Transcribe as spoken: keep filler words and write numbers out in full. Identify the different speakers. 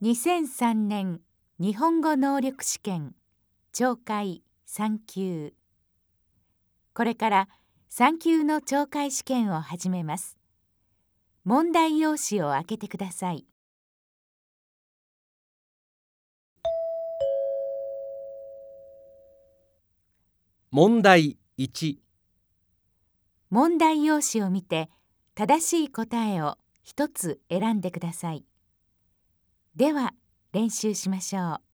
Speaker 1: にせんさんねん日本語能力試験懲戒さん級。これからさん級の懲戒試験を始めます。問題用紙を開けてください。
Speaker 2: 問題いち。
Speaker 1: 問題用紙を見て正しい答えを一つ選んでください。では練習しましょう。